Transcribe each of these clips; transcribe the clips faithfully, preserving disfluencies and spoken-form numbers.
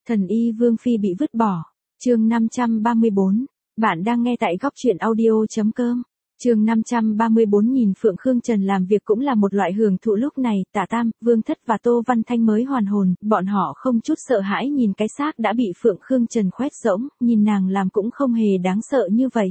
Thần y Vương Phi bị vứt bỏ. Chương năm trăm ba mươi bốn. Bạn đang nghe tại góc truyện audio.com. Chương năm trăm ba mươi bốn. Nhìn Phượng Khương Trần làm việc cũng là một loại hưởng thụ. Lúc này, Tạ Tam, Vương Thất và Tô Văn Thanh mới hoàn hồn, bọn họ không chút sợ hãi nhìn cái xác đã bị Phượng Khương Trần khoét rỗng, nhìn nàng làm cũng không hề đáng sợ như vậy.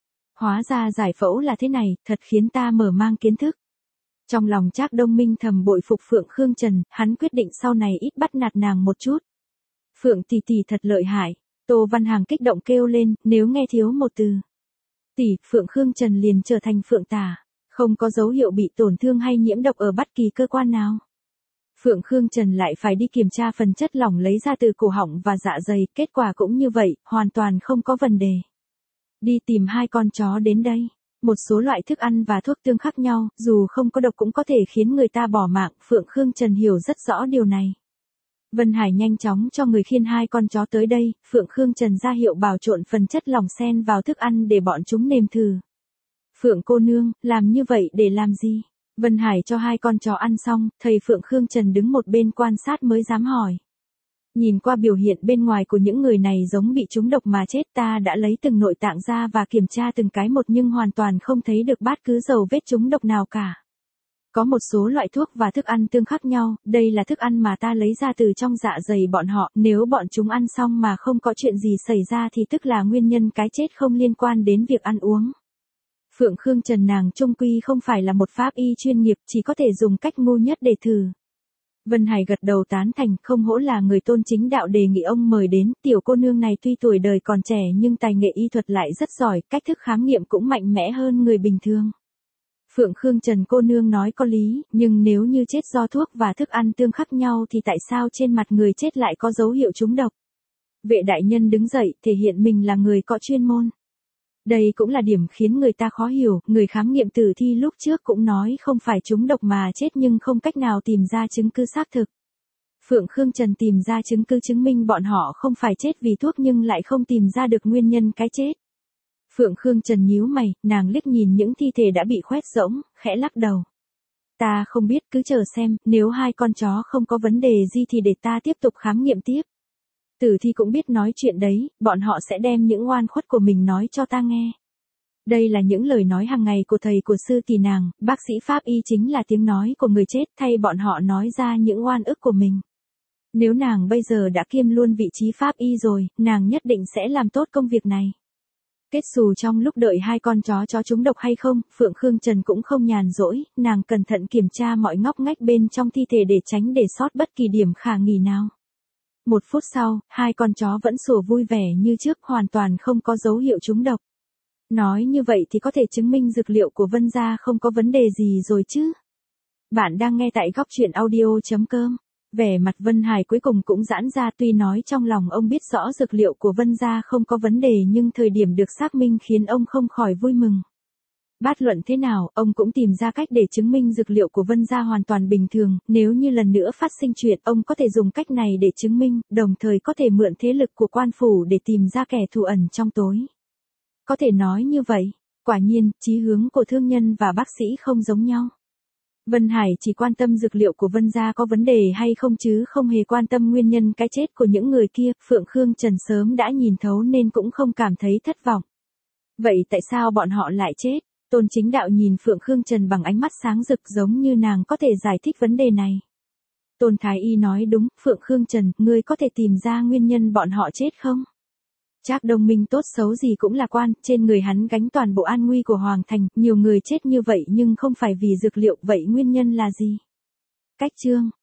Hóa ra giải phẫu là thế này, thật khiến ta mở mang kiến thức. Trong lòng Trác Đông Minh thầm bội phục Phượng Khương Trần, hắn quyết định sau này ít bắt nạt nàng một chút. Phượng tỷ tỷ thật lợi hại. Tô Văn Hàng kích động kêu lên, nếu nghe thiếu một từ. Tỷ, Phượng Khương Trần liền trở thành Phượng Tà, không có dấu hiệu bị tổn thương hay nhiễm độc ở bất kỳ cơ quan nào. Phượng Khương Trần lại phải đi kiểm tra phần chất lỏng lấy ra từ cổ họng và dạ dày, kết quả cũng như vậy, hoàn toàn không có vấn đề. Đi tìm hai con chó đến đây. Một số loại thức ăn và thuốc tương khác nhau, dù không có độc cũng có thể khiến người ta bỏ mạng, Phượng Khương Trần hiểu rất rõ điều này. Vân Hải nhanh chóng cho người khiêng hai con chó tới đây, Phượng Khương Trần ra hiệu bảo trộn phần chất lỏng xen vào thức ăn để bọn chúng nếm thử. Phượng cô nương, làm như vậy để làm gì? Vân Hải cho hai con chó ăn xong, thầy Phượng Khương Trần đứng một bên quan sát mới dám hỏi. Nhìn qua biểu hiện bên ngoài của những người này giống bị trúng độc mà chết, ta đã lấy từng nội tạng ra và kiểm tra từng cái một nhưng hoàn toàn không thấy được bát cứ dầu vết trúng độc nào cả. Có một số loại thuốc và thức ăn tương khác nhau, đây là thức ăn mà ta lấy ra từ trong dạ dày bọn họ, nếu bọn chúng ăn xong mà không có chuyện gì xảy ra thì tức là nguyên nhân cái chết không liên quan đến việc ăn uống. Phượng Khương Trần nàng trung quy không phải là một pháp y chuyên nghiệp, chỉ có thể dùng cách ngu nhất để thử. Vân Hải gật đầu tán thành, không hổ là người tôn chính đạo đề nghị ông mời đến, tiểu cô nương này tuy tuổi đời còn trẻ nhưng tài nghệ y thuật lại rất giỏi, cách thức khám nghiệm cũng mạnh mẽ hơn người bình thường. Phượng Khương Trần cô nương nói có lý, nhưng nếu như chết do thuốc và thức ăn tương khắc nhau thì tại sao trên mặt người chết lại có dấu hiệu trúng độc? Vệ đại nhân đứng dậy, thể hiện mình là người có chuyên môn. Đây cũng là điểm khiến người ta khó hiểu, người khám nghiệm tử thi lúc trước cũng nói không phải trúng độc mà chết nhưng không cách nào tìm ra chứng cứ xác thực. Phượng Khương Trần tìm ra chứng cứ chứng minh bọn họ không phải chết vì thuốc nhưng lại không tìm ra được nguyên nhân cái chết. Phượng Khương Trần nhíu mày, nàng liếc nhìn những thi thể đã bị khoét rỗng, khẽ lắc đầu. Ta không biết, cứ chờ xem, nếu hai con chó không có vấn đề gì thì để ta tiếp tục khám nghiệm tiếp. Tử thi cũng biết nói chuyện đấy, bọn họ sẽ đem những oan khuất của mình nói cho ta nghe. Đây là những lời nói hàng ngày của thầy của sư tỷ nàng, bác sĩ pháp y chính là tiếng nói của người chết thay bọn họ nói ra những oan ức của mình. Nếu nàng bây giờ đã kiêm luôn vị trí pháp y rồi, nàng nhất định sẽ làm tốt công việc này. Kết xù trong lúc đợi hai con chó chó trúng độc hay không, Phượng Khương Trần cũng không nhàn rỗi, nàng cẩn thận kiểm tra mọi ngóc ngách bên trong thi thể để tránh để sót bất kỳ điểm khả nghi nào. Một phút sau, hai con chó vẫn sủa vui vẻ như trước, hoàn toàn không có dấu hiệu trúng độc. Nói như vậy thì có thể chứng minh dược liệu của Vân gia không có vấn đề gì rồi chứ. Bạn đang nghe tại góc truyện audio.com. Vẻ mặt Vân Hải cuối cùng cũng giãn ra, tuy nói trong lòng ông biết rõ dược liệu của Vân gia không có vấn đề nhưng thời điểm được xác minh khiến ông không khỏi vui mừng. Bát luận thế nào, ông cũng tìm ra cách để chứng minh dược liệu của Vân gia hoàn toàn bình thường, nếu như lần nữa phát sinh chuyện ông có thể dùng cách này để chứng minh, đồng thời có thể mượn thế lực của quan phủ để tìm ra kẻ thù ẩn trong tối. Có thể nói như vậy, quả nhiên, chí hướng của thương nhân và bác sĩ không giống nhau. Vân Hải chỉ quan tâm dược liệu của Vân gia có vấn đề hay không chứ không hề quan tâm nguyên nhân cái chết của những người kia, Phượng Khương Trần sớm đã nhìn thấu nên cũng không cảm thấy thất vọng. Vậy tại sao bọn họ lại chết? Tôn chính đạo nhìn Phượng Khương Trần bằng ánh mắt sáng rực giống như nàng có thể giải thích vấn đề này. Tôn Thái Y nói đúng, Phượng Khương Trần, ngươi có thể tìm ra nguyên nhân bọn họ chết không? Trác Đông Minh tốt xấu gì cũng là quan, trên người hắn gánh toàn bộ an nguy của Hoàng Thành, nhiều người chết như vậy nhưng không phải vì dược liệu, vậy nguyên nhân là gì? Cách chương,